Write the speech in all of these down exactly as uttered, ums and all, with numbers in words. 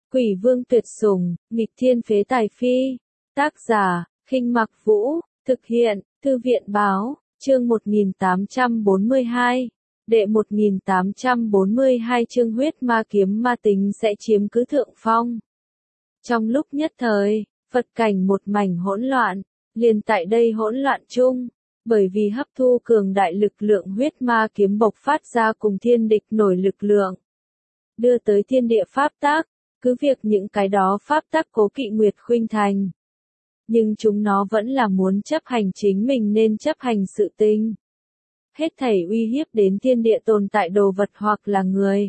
Quỷ vương tuyệt sủng, nghịch thiên phế tài phi. Tác giả, Khinh Mặc Vũ, thực hiện, Thư viện báo, chương một nghìn tám trăm bốn mươi hai. Đệ một nghìn tám trăm bốn mươi hai chương huyết ma kiếm ma tính sẽ chiếm cứ thượng phong. Trong lúc nhất thời, Phật cảnh một mảnh hỗn loạn, liền tại đây hỗn loạn chung, bởi vì hấp thu cường đại lực lượng huyết ma kiếm bộc phát ra cùng thiên địch nổi lực lượng, đưa tới thiên địa pháp tắc, cứ việc những cái đó pháp tắc cố kỵ Nguyệt Khuynh Thành. Nhưng chúng nó vẫn là muốn chấp hành chính mình nên chấp hành sự tình. Hết thảy uy hiếp đến thiên địa tồn tại đồ vật hoặc là người,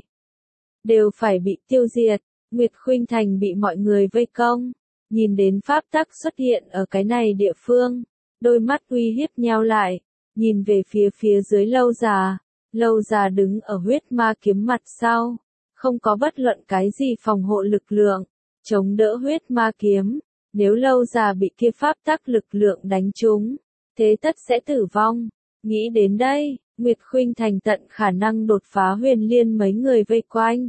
đều phải bị tiêu diệt. Nguyệt Khuynh Thành bị mọi người vây công, nhìn đến pháp tắc xuất hiện ở cái này địa phương, đôi mắt uy hiếp nheo lại, nhìn về phía phía dưới Lâu Già. Lâu Già đứng ở huyết ma kiếm mặt sau, không có bất luận cái gì phòng hộ lực lượng, chống đỡ huyết ma kiếm. Nếu Lâu Già bị kia pháp tắc lực lượng đánh trúng, thế tất sẽ tử vong. Nghĩ đến đây, Nguyệt Khuynh Thành tận khả năng đột phá Huyền Liên mấy người vây quanh.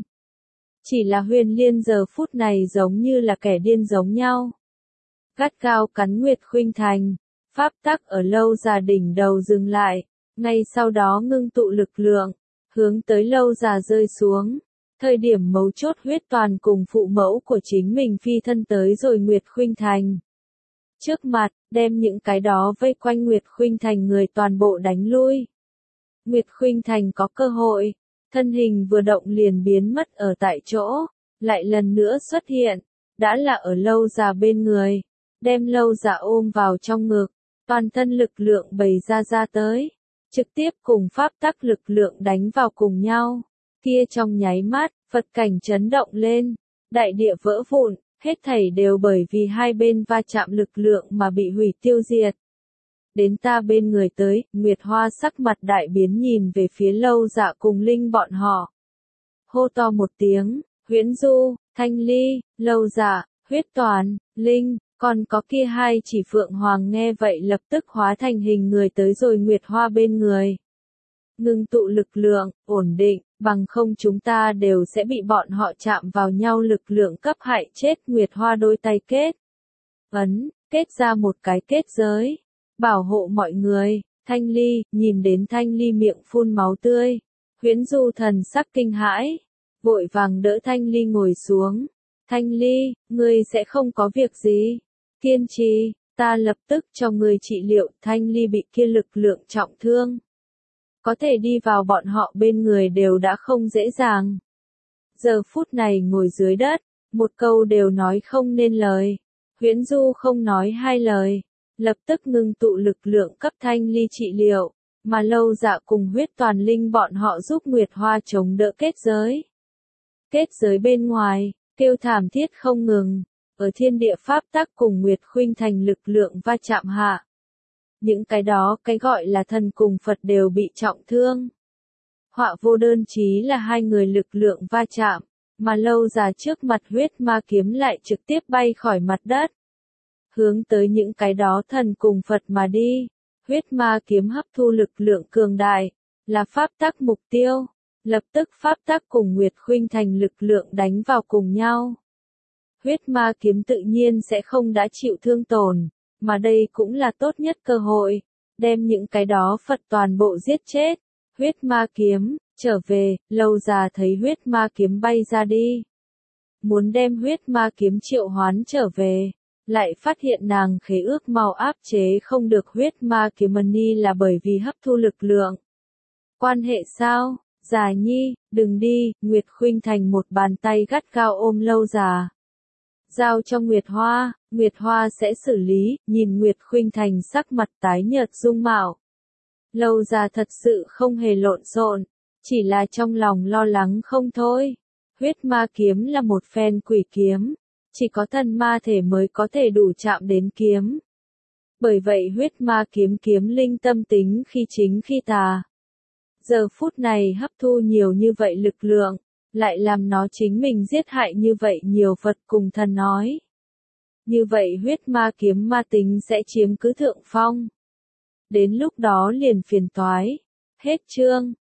Chỉ là Huyền Liên giờ phút này giống như là kẻ điên giống nhau, gắt gao cắn Nguyệt Khuynh Thành. Pháp tắc ở Lâu Già đỉnh đầu dừng lại, ngay sau đó ngưng tụ lực lượng, hướng tới Lâu Già rơi xuống. Thời điểm mấu chốt huyết toàn cùng phụ mẫu của chính mình phi thân tới rồi Nguyệt Khuynh Thành trước mặt, đem những cái đó vây quanh Nguyệt Khuynh Thành người toàn bộ đánh lui. Nguyệt Khuynh Thành có cơ hội, thân hình vừa động liền biến mất ở tại chỗ, lại lần nữa xuất hiện, đã là ở Lâu Già bên người, đem Lâu Già ôm vào trong ngực, toàn thân lực lượng bày ra ra tới, trực tiếp cùng pháp tắc lực lượng đánh vào cùng nhau. Kia trong nháy mắt, Phật cảnh chấn động lên, đại địa vỡ vụn, hết thảy đều bởi vì hai bên va chạm lực lượng mà bị hủy tiêu diệt. Đến ta bên người tới, Nguyệt Hoa sắc mặt đại biến nhìn về phía Lâu Dạ cùng Linh bọn họ. Hô to một tiếng, Huyễn Du, Thanh Ly, Lâu Dạ, Huyết Toàn, Linh, còn có kia hai chỉ Phượng Hoàng nghe vậy lập tức hóa thành hình người tới rồi Nguyệt Hoa bên người. Ngưng tụ lực lượng, ổn định, bằng không chúng ta đều sẽ bị bọn họ chạm vào nhau lực lượng cấp hại chết. Nguyệt Hoa đôi tay kết ấn, kết ra một cái kết giới, bảo hộ mọi người. Thanh Ly, nhìn đến Thanh Ly miệng phun máu tươi, Huyễn Du thần sắc kinh hãi, vội vàng đỡ Thanh Ly ngồi xuống. Thanh Ly, ngươi sẽ không có việc gì, kiên trì, ta lập tức cho ngươi trị liệu. Thanh Ly bị kia lực lượng trọng thương, có thể đi vào bọn họ bên người đều đã không dễ dàng. Giờ phút này ngồi dưới đất, một câu đều nói không nên lời. Huyễn Du không nói hai lời, lập tức ngưng tụ lực lượng cấp Thanh Ly trị liệu, mà Lâu Dạ cùng Huyết Toàn Linh bọn họ giúp Nguyệt Hoa chống đỡ kết giới. Kết giới bên ngoài, kêu thảm thiết không ngừng, ở thiên địa pháp tắc cùng Nguyệt Khuynh Thành lực lượng va chạm hạ. Những cái đó cái gọi là thần cùng Phật đều bị trọng thương. Họa vô đơn chí là hai người lực lượng va chạm, mà Lâu Già trước mặt huyết ma kiếm lại trực tiếp bay khỏi mặt đất, hướng tới những cái đó thần cùng Phật mà đi. Huyết ma kiếm hấp thu lực lượng cường đại, là pháp tắc mục tiêu, lập tức pháp tắc cùng Nguyệt Khuynh Thành lực lượng đánh vào cùng nhau. Huyết ma kiếm tự nhiên sẽ không đã chịu thương tổn, mà đây cũng là tốt nhất cơ hội, đem những cái đó Phật toàn bộ giết chết. Huyết ma kiếm, trở về. Lâu Già thấy huyết ma kiếm bay ra đi, muốn đem huyết ma kiếm triệu hoán trở về, lại phát hiện nàng khế ước màu áp chế không được huyết ma kiếm money là bởi vì hấp thu lực lượng. Quan hệ sao? Già nhi, đừng đi. Nguyệt Khuynh Thành một bàn tay gắt gao ôm Lâu Già, giao cho Nguyệt Hoa, Nguyệt Hoa sẽ xử lý. Nhìn Nguyệt Khuynh Thành sắc mặt tái nhợt dung mạo, Lâu Già thật sự không hề lộn xộn, chỉ là trong lòng lo lắng không thôi. Huyết ma kiếm là một phen quỷ kiếm, chỉ có thần ma thể mới có thể đủ chạm đến kiếm. Bởi vậy huyết ma kiếm kiếm linh tâm tính khi chính khi tà. Giờ phút này hấp thu nhiều như vậy lực lượng, lại làm nó chính mình giết hại như vậy nhiều Phật cùng thần nói. Như vậy huyết ma kiếm ma tính sẽ chiếm cứ thượng phong. Đến lúc đó liền phiền toái. Hết chương.